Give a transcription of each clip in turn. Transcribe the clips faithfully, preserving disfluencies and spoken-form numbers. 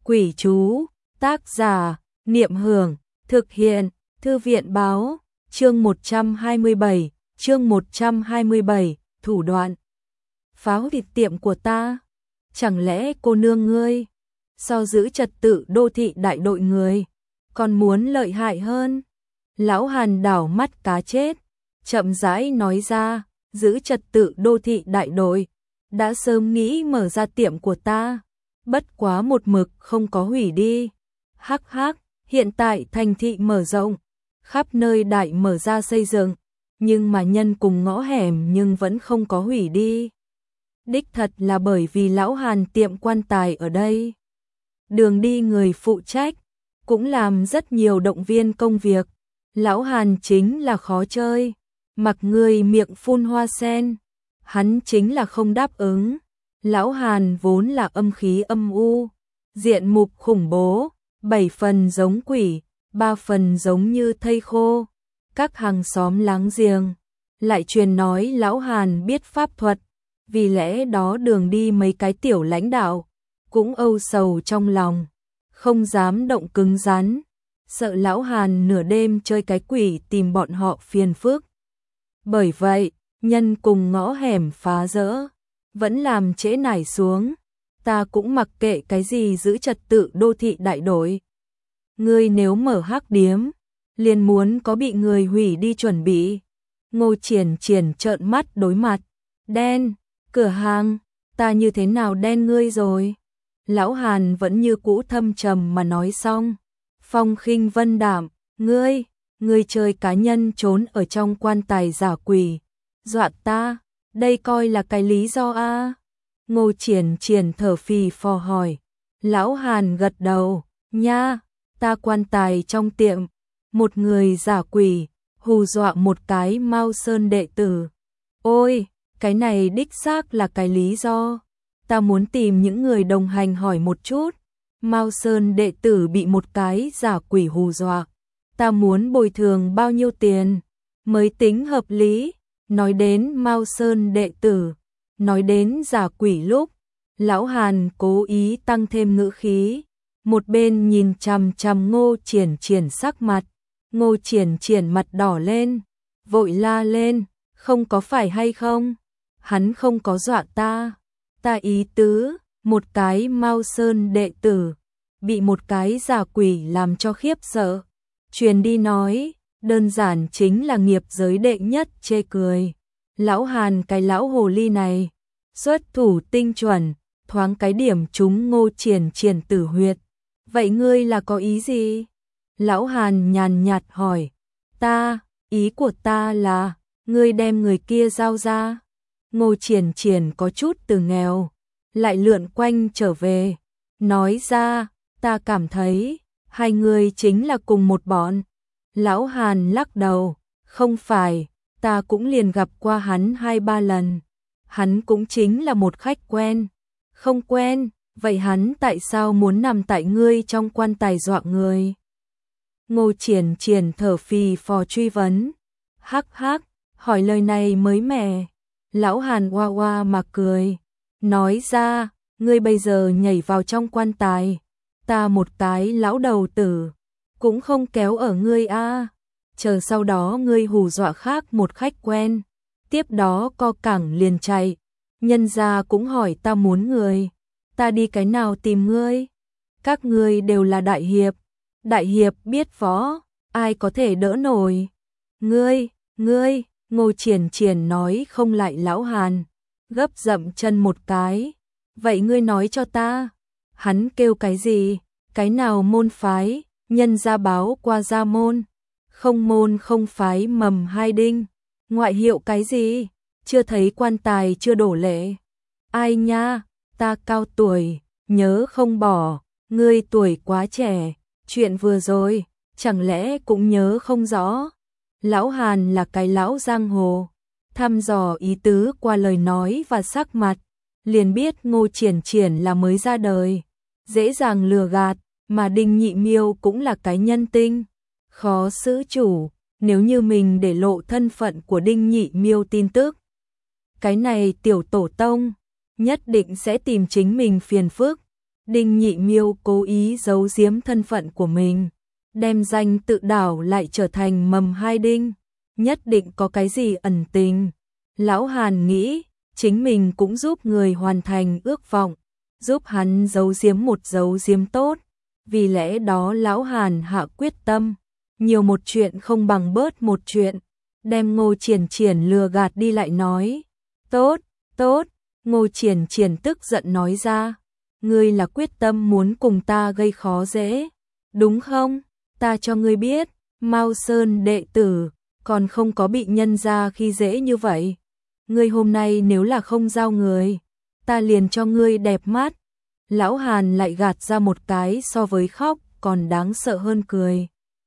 Quỷ chú, tác giả, Niệm Hưởng, thực hiện, Thư viện báo, chương một trăm hai mươi bảy, chương một trăm hai mươi bảy, thủ đoạn. Phá hủy tiệm của ta, chẳng lẽ cô nương ngươi, so giữ trật tự đô thị đại đội người, còn muốn lợi hại hơn? Lão Hàn đảo mắt cá chết, chậm rãi nói ra, giữ trật tự đô thị đại đội, đã sớm nghĩ mở ra tiệm của ta, bất quá một mực không có hủy đi. Hắc hắc, hiện tại thành thị mở rộng, khắp nơi đại mở ra xây dựng, nhưng mà nhân cùng ngõ hẻm nhưng vẫn không có hủy đi. Đích thật là bởi vì lão Hàn tiệm quan tài ở đây. Đường đi người phụ trách, cũng làm rất nhiều động viên công việc. Lão Hàn chính là khó chơi, mặc người miệng phun hoa sen, hắn chính là không đáp ứng. Lão Hàn vốn là âm khí âm u, diện mục khủng bố, bảy phần giống quỷ, ba phần giống như thây khô. Các hàng xóm láng giềng lại truyền nói lão Hàn biết pháp thuật, vì lẽ đó đường đi mấy cái tiểu lãnh đạo cũng âu sầu trong lòng, không dám động cứng rắn, sợ lão Hàn nửa đêm chơi cái quỷ tìm bọn họ phiền phức. Bởi vậy, nhân cùng ngõ hẻm phá rỡ, vẫn làm trễ nải xuống, ta cũng mặc kệ cái gì giữ trật tự đô thị đại đội. Ngươi nếu mở hắc điếm, liền muốn có bị người hủy đi chuẩn bị. Ngô Triển Triển trợn mắt đối mặt, đen, cửa hàng, ta như thế nào đen ngươi rồi? Lão Hàn vẫn như cũ thâm trầm mà nói xong, phong khinh vân đạm, ngươi, ngươi chơi cá nhân trốn ở trong quan tài giả quỷ, dọa ta, đây coi là cái lý do a? Ngô Triển Triển thở phì phò hỏi. Lão Hàn gật đầu, nha, ta quan tài trong tiệm, một người giả quỷ, hù dọa một cái Mao Sơn đệ tử. Ôi, cái này đích xác là cái lý do. Ta muốn tìm những người đồng hành hỏi một chút. Mao Sơn đệ tử bị một cái giả quỷ hù dọa. Ta muốn bồi thường bao nhiêu tiền mới tính hợp lý? Nói đến Mao Sơn đệ tử, nói đến giả quỷ lúc, lão Hàn cố ý tăng thêm ngữ khí, một bên nhìn chằm chằm Ngô Triển Triển sắc mặt. Ngô Triển Triển mặt đỏ lên, vội la lên, không có phải hay không? Hắn không có dọa ta, ta ý tứ, một cái Mao Sơn đệ tử, bị một cái giả quỷ làm cho khiếp sợ. Truyền đi nói, đơn giản chính là nghiệp giới đệ nhất chê cười. Lão Hàn cái lão hồ ly này, xuất thủ tinh chuẩn, thoáng cái điểm trúng Ngô Triển Triển tử huyệt. Vậy ngươi là có ý gì? Lão Hàn nhàn nhạt hỏi. Ta, ý của ta là, ngươi đem người kia giao ra. Ngô Triển Triển có chút từ nghèo, lại lượn quanh trở về, nói ra, ta cảm thấy, hai người chính là cùng một bọn. Lão Hàn lắc đầu, không phải, ta cũng liền gặp qua hắn hai ba lần. Hắn cũng chính là một khách quen. Không quen, vậy hắn tại sao muốn nằm tại ngươi trong quan tài dọa người? Ngô Triển Triển thở phì phò truy vấn. Hắc hắc, hỏi lời này mới mẻ. Lão Hàn oa oa mà cười, nói ra, ngươi bây giờ nhảy vào trong quan tài, ta một cái lão đầu tử, cũng không kéo ở ngươi a. Chờ sau đó ngươi hù dọa khác một khách quen, tiếp đó co cẳng liền chạy, nhân gia cũng hỏi ta muốn người, ta đi cái nào tìm ngươi? Các ngươi đều là đại hiệp, đại hiệp biết võ, ai có thể đỡ nổi? Ngươi, ngươi, Ngô Triển Triển nói không lại lão Hàn, gấp dậm chân một cái. Vậy ngươi nói cho ta, hắn kêu cái gì? Cái nào môn phái? Nhân gia báo qua gia môn, không môn không phái mầm hai đinh. Ngoại hiệu cái gì? Chưa thấy quan tài chưa đổ lệ. Ai nha, ta cao tuổi, nhớ không bỏ, ngươi tuổi quá trẻ, chuyện vừa rồi, chẳng lẽ cũng nhớ không rõ? Lão Hàn là cái lão giang hồ, thăm dò ý tứ qua lời nói và sắc mặt, liền biết Ngô Triển Triển là mới ra đời, dễ dàng lừa gạt, mà Đinh Nhị Miêu cũng là cái nhân tinh, khó xử chủ, nếu như mình để lộ thân phận của Đinh Nhị Miêu tin tức. Cái này tiểu tổ tông, nhất định sẽ tìm chính mình phiền phức, Đinh Nhị Miêu cố ý giấu giếm thân phận của mình, đem danh tự đảo lại trở thành Mầm Hai Đinh, nhất định có cái gì ẩn tình. Lão Hàn nghĩ, chính mình cũng giúp người hoàn thành ước vọng, giúp hắn giấu giếm một giấu giếm tốt, vì lẽ đó Lão Hàn hạ quyết tâm, nhiều một chuyện không bằng bớt một chuyện, đem Ngô Triển Triển lừa gạt đi lại nói. Tốt, tốt, Ngô Triển Triển tức giận nói ra, ngươi là quyết tâm muốn cùng ta gây khó dễ, đúng không? Ta cho ngươi biết, Mao Sơn đệ tử, còn không có bị nhân ra khi dễ như vậy. Ngươi hôm nay nếu là không giao người, ta liền cho ngươi đẹp mắt. Lão Hàn lại gạt ra một cái so với khóc còn đáng sợ hơn cười.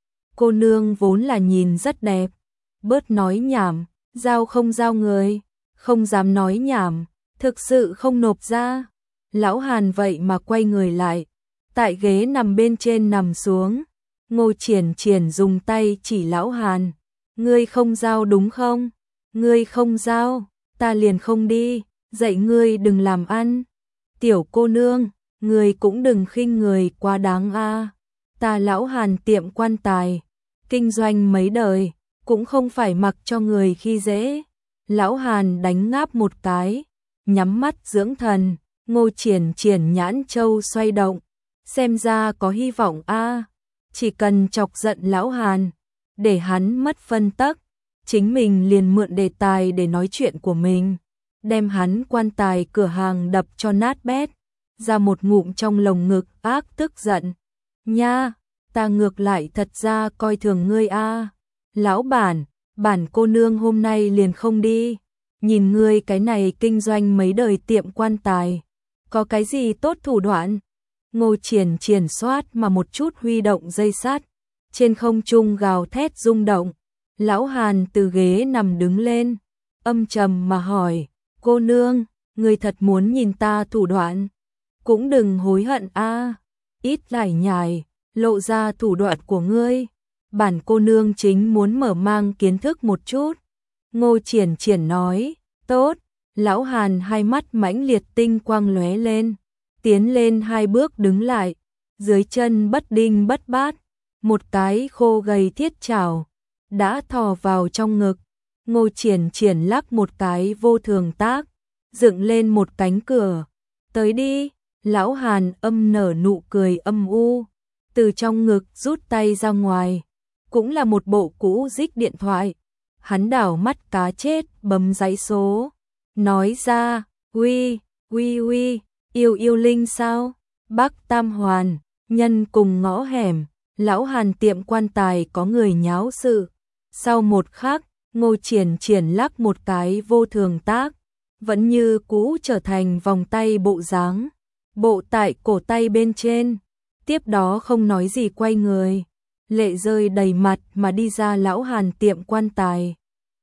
Cô nương vốn là nhìn rất đẹp, bớt nói nhảm, giao không giao người, không dám nói nhảm, thực sự không nộp ra. Lão Hàn vậy mà quay người lại, tại ghế nằm bên trên nằm xuống. Ngô Triển Triển dùng tay chỉ Lão Hàn, ngươi không giao đúng không? Ngươi không giao, ta liền không đi, dạy ngươi đừng làm ăn. Tiểu cô nương, ngươi cũng đừng khinh người quá đáng a. Ta Lão Hàn tiệm quan tài, kinh doanh mấy đời, cũng không phải mặc cho người khi dễ. Lão Hàn đánh ngáp một cái, nhắm mắt dưỡng thần. Ngô Triển Triển nhãn châu xoay động, xem ra có hy vọng a. Chỉ cần chọc giận Lão Hàn, để hắn mất phân tắc, chính mình liền mượn đề tài để nói chuyện của mình, đem hắn quan tài cửa hàng đập cho nát bét, ra một ngụm trong lồng ngực ác tức giận. Nha, ta ngược lại thật ra coi thường ngươi a. Lão bản, bản cô nương hôm nay liền không đi, nhìn ngươi cái này kinh doanh mấy đời tiệm quan tài, có cái gì tốt thủ đoạn? Ngô Triển Triển xoát mà một chút huy động dây sắt, trên không trung gào thét rung động. Lão Hàn từ ghế nằm đứng lên, âm trầm mà hỏi, cô nương, ngươi thật muốn nhìn ta thủ đoạn? Cũng đừng hối hận a, ít lải nhải, lộ ra thủ đoạn của ngươi. Bản cô nương chính muốn mở mang kiến thức một chút. Ngô Triển Triển nói, tốt. Lão Hàn hai mắt mãnh liệt tinh quang lóe lên, tiến lên hai bước đứng lại, dưới chân bất đinh bất bát, một cái khô gầy thiết chảo đã thò vào trong ngực. Ngô Triển Triển lắc một cái vô thường tác, dựng lên một cánh cửa. Tới đi. Lão Hàn âm nở nụ cười âm u, từ trong ngực rút tay ra ngoài, cũng là một bộ cũ rích điện thoại. Hắn đảo mắt cá chết bấm dãy số, nói ra, uy, uy uy, yêu yêu linh sao? Bắc Tam Hoàn, nhân cùng ngõ hẻm, Lão Hàn tiệm quan tài có người nháo sự. Sau một khắc, Ngô Triển Triển lắc một cái vô thường tác, vẫn như cũ trở thành vòng tay bộ dáng, bộ tại cổ tay bên trên. Tiếp đó không nói gì quay người, lệ rơi đầy mặt mà đi ra Lão Hàn tiệm quan tài.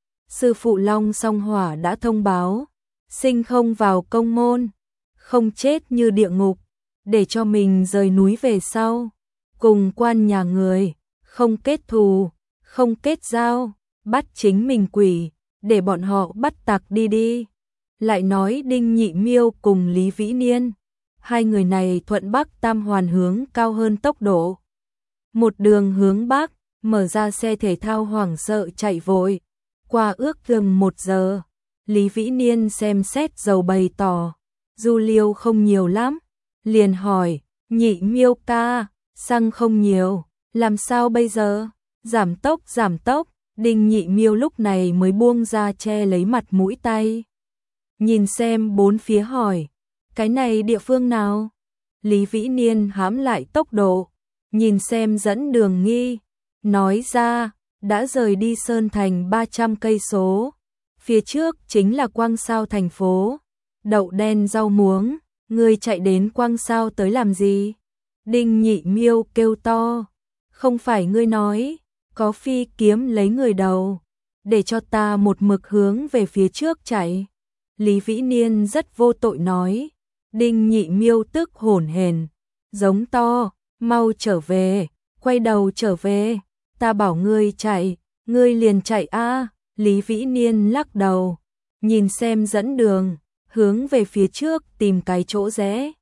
Sư phụ Long Song Hỏa đã thông báo, sinh không vào công môn, không chết như địa ngục, để cho mình rời núi về sau, cùng quan nhà người, không kết thù, không kết giao, bắt chính mình quỷ, để bọn họ bắt tặc đi đi. Lại nói Đinh Nhị Miêu cùng Lý Vĩ Niên, hai người này thuận Bắc Tam Hoàn hướng cao hơn tốc độ. Một đường hướng Bắc, mở ra xe thể thao hoảng sợ chạy vội, qua ước chừng một giờ. Lý Vĩ Niên xem xét dầu bày tỏ, du liêu không nhiều lắm, liền hỏi, Nhị Miêu ca, xăng không nhiều, làm sao bây giờ? Giảm tốc giảm tốc. Đinh Nhị Miêu lúc này mới buông ra che lấy mặt mũi tay, nhìn xem bốn phía hỏi, cái này địa phương nào? Lý Vĩ Niên hãm lại tốc độ, nhìn xem dẫn đường nghi, nói ra, đã rời đi Sơn Thành ba trăm cây số, phía trước chính là Quang Sao thành phố. Đậu đen rau muống, ngươi chạy đến Quang Sao tới làm gì? Đinh Nhị Miêu kêu to, không phải ngươi nói có phi kiếm lấy người đầu, để cho ta một mực hướng về phía trước chạy. Lý Vĩ Niên rất vô tội nói. Đinh Nhị Miêu tức hổn hển, giống to, mau trở về, quay đầu trở về, ta bảo ngươi chạy, ngươi liền chạy a. Lý Vĩ Niên lắc đầu, nhìn xem dẫn đường, hướng về phía trước tìm cái chỗ rẽ,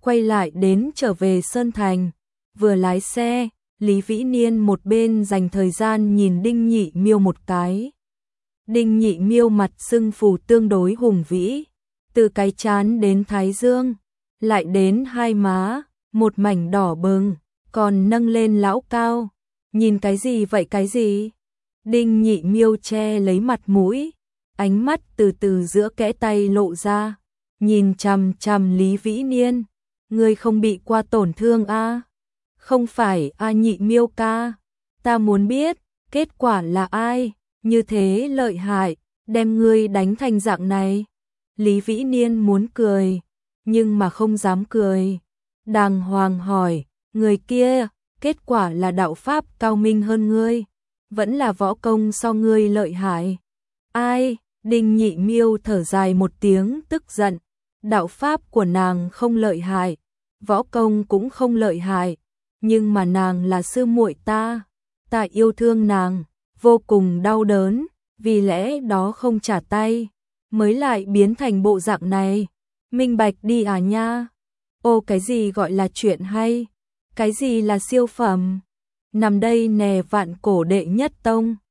quay lại đến trở về Sơn Thành, vừa lái xe, Lý Vĩ Niên một bên dành thời gian nhìn Đinh Nhị Miêu một cái. Đinh Nhị Miêu mặt sưng phù tương đối hùng vĩ, từ cái trán đến thái dương, lại đến hai má, một mảnh đỏ bừng, còn nâng lên lão cao. Nhìn cái gì vậy cái gì? Đinh Nhị Miêu che lấy mặt mũi, ánh mắt từ từ giữa kẽ tay lộ ra, nhìn chằm chằm Lý Vĩ Niên. Ngươi không bị qua tổn thương a? À? Không phải a Nhị Miêu ca, ta muốn biết, kết quả là ai, như thế lợi hại, đem ngươi đánh thành dạng này. Lý Vĩ Niên muốn cười, nhưng mà không dám cười. Đàng hoàng hỏi, người kia, kết quả là đạo pháp cao minh hơn ngươi, vẫn là võ công so ngươi lợi hại. Ai? Đinh Nhị Miêu thở dài một tiếng tức giận, đạo pháp của nàng không lợi hại, võ công cũng không lợi hại, nhưng mà nàng là sư muội ta, ta yêu thương nàng, vô cùng đau đớn, vì lẽ đó không trả tay, mới lại biến thành bộ dạng này. Minh bạch đi à nha. Ô cái gì gọi là chuyện hay? Cái gì là siêu phẩm? Nằm đây nè vạn cổ đệ nhất tông.